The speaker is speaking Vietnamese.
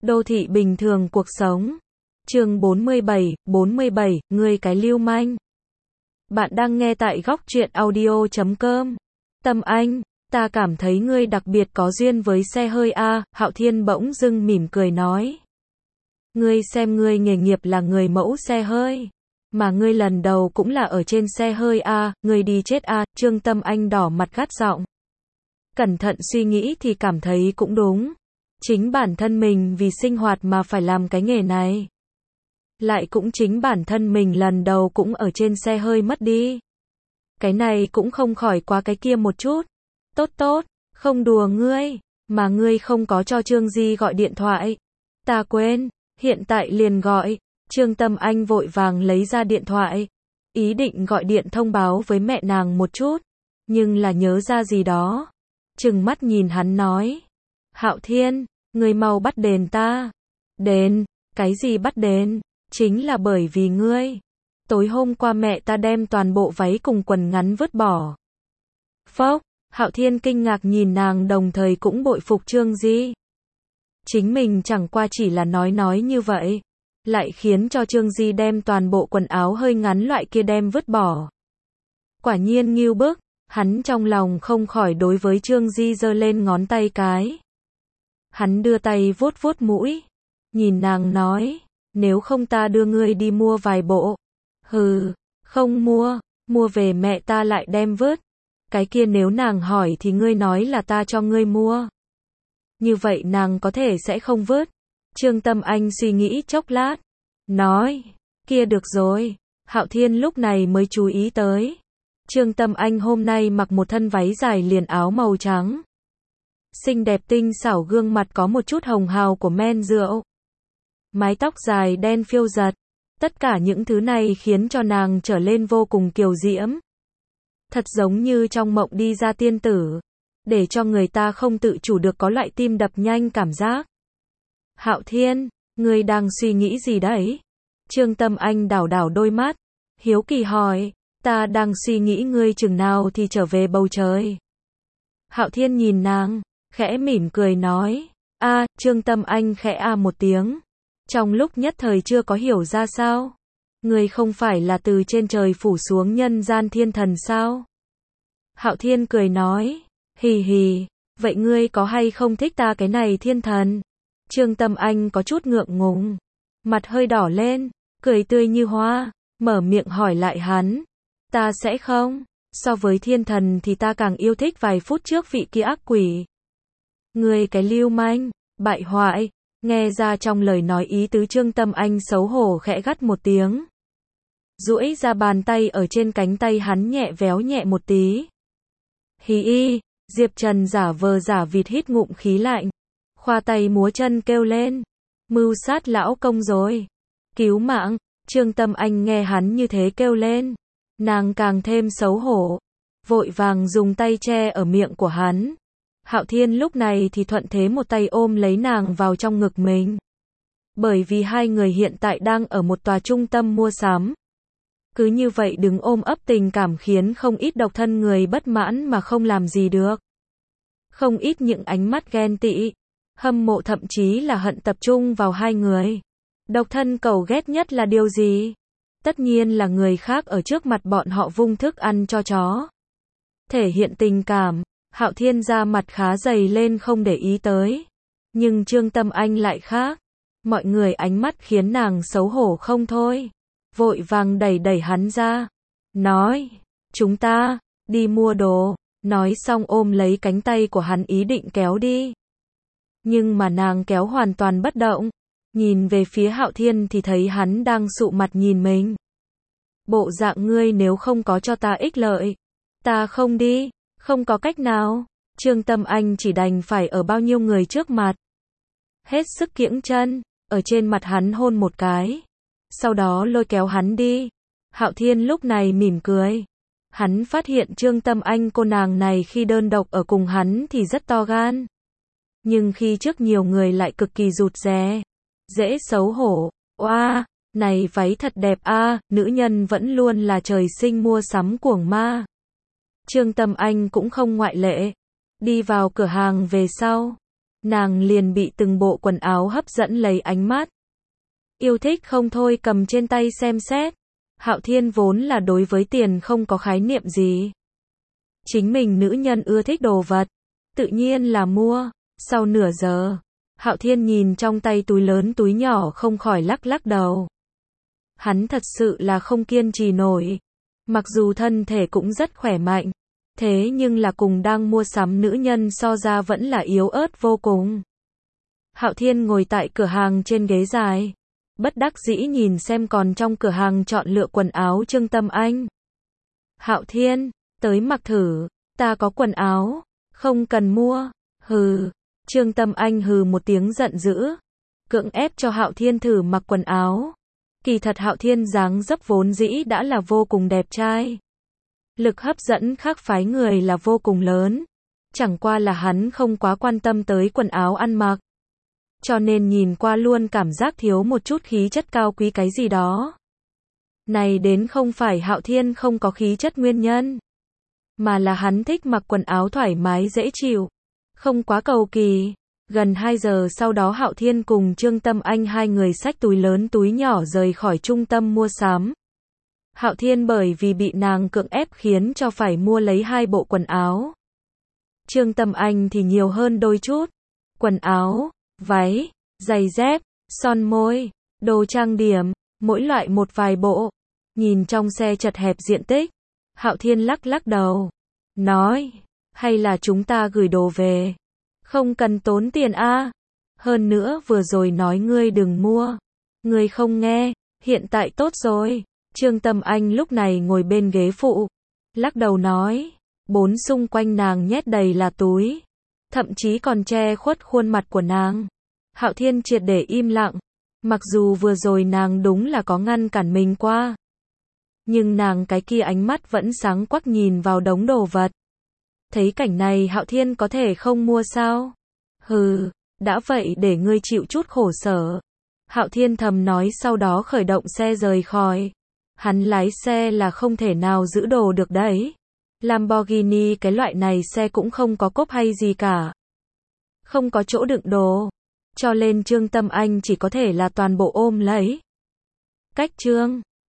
Đô thị bình thường cuộc sống. Chương 47, ngươi cái lưu manh. Bạn đang nghe tại góc truyện audio.com. Tâm Anh, ta cảm thấy ngươi đặc biệt có duyên với xe hơi a. Hạo Thiên bỗng dưng mỉm cười nói. Ngươi xem ngươi nghề nghiệp là người mẫu xe hơi. Mà ngươi lần đầu cũng là ở trên xe hơi a, ngươi đi chết a. Trương Tâm Anh đỏ mặt gắt giọng. Cẩn thận suy nghĩ thì cảm thấy cũng đúng. Chính bản thân mình vì sinh hoạt mà phải làm cái nghề này. Lại cũng chính bản thân mình lần đầu cũng ở trên xe hơi mất đi. Cái này cũng không khỏi quá cái kia một chút. Tốt, không đùa ngươi, mà ngươi không có cho Trương Di gọi điện thoại. Ta quên, hiện tại liền gọi. Trương Tâm Anh vội vàng lấy ra điện thoại. Ý định gọi điện thông báo với mẹ nàng một chút. Nhưng là nhớ ra gì đó. Trừng mắt nhìn hắn nói. Hạo Thiên, ngươi mau bắt đền ta. Đền, cái gì bắt đền? Chính là bởi vì ngươi. Tối hôm qua mẹ ta đem toàn bộ váy cùng quần ngắn vứt bỏ. Phốc, Hạo Thiên kinh ngạc nhìn nàng đồng thời cũng bội phục Trương Di. Chính mình chẳng qua chỉ là nói như vậy. Lại khiến cho Trương Di đem toàn bộ quần áo hơi ngắn loại kia đem vứt bỏ. Quả nhiên ngưu bức, hắn trong lòng không khỏi đối với Trương Di giơ lên ngón tay cái. Hắn đưa tay vuốt vuốt mũi. Nhìn nàng nói, nếu không ta đưa ngươi đi mua vài bộ. Hừ, không mua, mua về mẹ ta lại đem vứt. Cái kia nếu nàng hỏi thì ngươi nói là ta cho ngươi mua. Như vậy nàng có thể sẽ không vứt. Trương Tâm Anh suy nghĩ chốc lát. Nói, kia được rồi. Hạo Thiên lúc này mới chú ý tới. Trương Tâm Anh hôm nay mặc một thân váy dài liền áo màu trắng. Xinh đẹp tinh xảo gương mặt có một chút hồng hào của men rượu. Mái tóc dài đen phiêu giật. Tất cả những thứ này khiến cho nàng trở lên vô cùng kiều diễm. Thật giống như trong mộng đi ra tiên tử. Để cho người ta không tự chủ được có loại tim đập nhanh cảm giác. Hạo Thiên, ngươi đang suy nghĩ gì đấy? Trương Tâm Anh đảo đảo đôi mắt. Hiếu kỳ hỏi, ta đang suy nghĩ ngươi chừng nào thì trở về bầu trời. Hạo Thiên nhìn nàng, khẽ mỉm cười nói. Trương Tâm Anh khẽ một tiếng. Trong lúc nhất thời chưa có hiểu ra sao. Ngươi không phải là từ trên trời phủ xuống nhân gian thiên thần sao? Hạo Thiên cười nói. Hì, vậy ngươi có hay không thích ta cái này thiên thần? Trương Tâm Anh có chút ngượng ngùng. Mặt hơi đỏ lên, cười tươi như hoa, mở miệng hỏi lại hắn. Ta sẽ không, so với thiên thần thì ta càng yêu thích vài phút trước vị kia ác quỷ. Ngươi cái lưu manh, bại hoại. Nghe ra trong lời nói ý tứ Trương Tâm Anh xấu hổ khẽ gắt một tiếng. Duỗi ra bàn tay ở trên cánh tay hắn nhẹ véo nhẹ một tí. Hí, Diệp Trần giả vờ giả vịt hít ngụm khí lạnh. Khoa tay múa chân kêu lên. Mưu sát lão công rồi. Cứu mạng. Trương Tâm Anh nghe hắn như thế kêu lên. Nàng càng thêm xấu hổ. Vội vàng dùng tay che ở miệng của hắn. Hạo Thiên lúc này thì thuận thế một tay ôm lấy nàng vào trong ngực mình. Bởi vì hai người hiện tại đang ở một tòa trung tâm mua sắm. Cứ như vậy đứng ôm ấp tình cảm khiến không ít độc thân người bất mãn mà không làm gì được. Không ít những ánh mắt ghen tị, hâm mộ thậm chí là hận tập trung vào hai người. Độc thân cầu ghét nhất là điều gì? Tất nhiên là người khác ở trước mặt bọn họ vung thức ăn cho chó. Thể hiện tình cảm, Hạo Thiên ra mặt khá dày lên không để ý tới. Nhưng Trương Tâm Anh lại khác. Mọi người ánh mắt khiến nàng xấu hổ không thôi. Vội vàng đẩy hắn ra. Nói, chúng ta, đi mua đồ. Nói xong ôm lấy cánh tay của hắn ý định kéo đi. Nhưng mà nàng kéo hoàn toàn bất động. Nhìn về phía Hạo Thiên thì thấy hắn đang sụ mặt nhìn mình. Bộ dạng ngươi nếu không có cho ta ích lợi. Ta không đi, không có cách nào. Trương Tâm Anh chỉ đành phải ở bao nhiêu người trước mặt. Hết sức kiễng chân, ở trên mặt hắn hôn một cái. Sau đó lôi kéo hắn đi. Hạo Thiên lúc này mỉm cười. Hắn phát hiện Trương Tâm Anh cô nàng này khi đơn độc ở cùng hắn thì rất to gan. Nhưng khi trước nhiều người lại cực kỳ rụt rè. Dễ xấu hổ. Này váy thật đẹp nữ nhân vẫn luôn là trời sinh mua sắm cuồng ma. Trương Tâm Anh cũng không ngoại lệ. Đi vào cửa hàng về sau. nàng liền bị từng bộ quần áo hấp dẫn lấy ánh mắt. Yêu thích không thôi cầm trên tay xem xét. Hạo Thiên vốn là đối với tiền không có khái niệm gì. Chính mình nữ nhân ưa thích đồ vật, tự nhiên là mua. Sau nửa giờ, Hạo Thiên nhìn trong tay túi lớn túi nhỏ không khỏi lắc lắc đầu. Hắn thật sự là không kiên trì nổi. Mặc dù thân thể cũng rất khỏe mạnh, thế nhưng là cùng đang mua sắm nữ nhân so ra vẫn là yếu ớt vô cùng. Hạo Thiên ngồi tại cửa hàng trên ghế dài, bất đắc dĩ nhìn xem còn trong cửa hàng chọn lựa quần áo Trương Tâm Anh. Hạo Thiên, tới mặc thử, ta có quần áo, không cần mua. Hừ. Trương Tâm Anh hừ một tiếng giận dữ, cưỡng ép cho Hạo Thiên thử mặc quần áo. Kỳ thật Hạo Thiên dáng dấp vốn dĩ đã là vô cùng đẹp trai. Lực hấp dẫn khác phái người là vô cùng lớn. Chẳng qua là hắn không quá quan tâm tới quần áo ăn mặc. Cho nên nhìn qua luôn cảm giác thiếu một chút khí chất cao quý cái gì đó. Này đến không phải Hạo Thiên không có khí chất nguyên nhân, mà là hắn thích mặc quần áo thoải mái dễ chịu, không quá cầu kỳ. Gần 2 giờ sau đó Hạo Thiên cùng Trương Tâm Anh hai người xách túi lớn túi nhỏ rời khỏi trung tâm mua sắm. Hạo Thiên bởi vì bị nàng cưỡng ép khiến cho phải mua lấy 2 bộ quần áo. Trương Tâm Anh thì nhiều hơn đôi chút. Quần áo, váy, giày dép, son môi, đồ trang điểm, mỗi loại một vài bộ. Nhìn trong xe chật hẹp diện tích, Hạo Thiên lắc lắc đầu, nói, hay là chúng ta gửi đồ về, không cần tốn tiền a. Hơn nữa vừa rồi nói ngươi đừng mua, ngươi không nghe, hiện tại tốt rồi. Trương Tâm Anh lúc này ngồi bên ghế phụ, lắc đầu nói, bốn xung quanh nàng nhét đầy là túi, thậm chí còn che khuất khuôn mặt của nàng. Hạo Thiên triệt để im lặng, mặc dù vừa rồi nàng đúng là có ngăn cản mình qua, nhưng nàng cái kia ánh mắt vẫn sáng quắc nhìn vào đống đồ vật. Thấy cảnh này Hạo Thiên có thể không mua sao? Hừ, đã vậy để ngươi chịu chút khổ sở. Hạo Thiên thầm nói sau đó khởi động xe rời khỏi. Hắn lái xe là không thể nào giữ đồ được đấy. Lamborghini cái loại này xe cũng không có cốp hay gì cả. Không có chỗ đựng đồ. Cho nên Trương Tâm Anh chỉ có thể là toàn bộ ôm lấy. Cách Trương